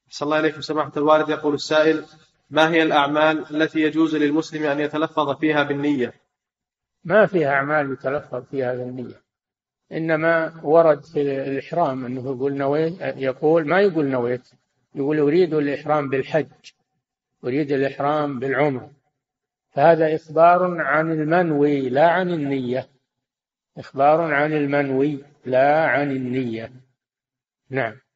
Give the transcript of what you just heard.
صلى الله عليكم سماحة الوالد. يقول السائل: ما هي الأعمال التي يجوز للمسلم أن يتلفظ فيها بالنية؟ ما فيها أعمال يتلفظ فيها بالنية، إنما ورد في الإحرام أنه يقول نويت، يقول ما يقول نويت، يقول أريد الإحرام بالحج، أريد الإحرام بالعمرة، فهذا إخبار عن المنوي لا عن النية، إخبار عن المنوي لا عن النية. نعم.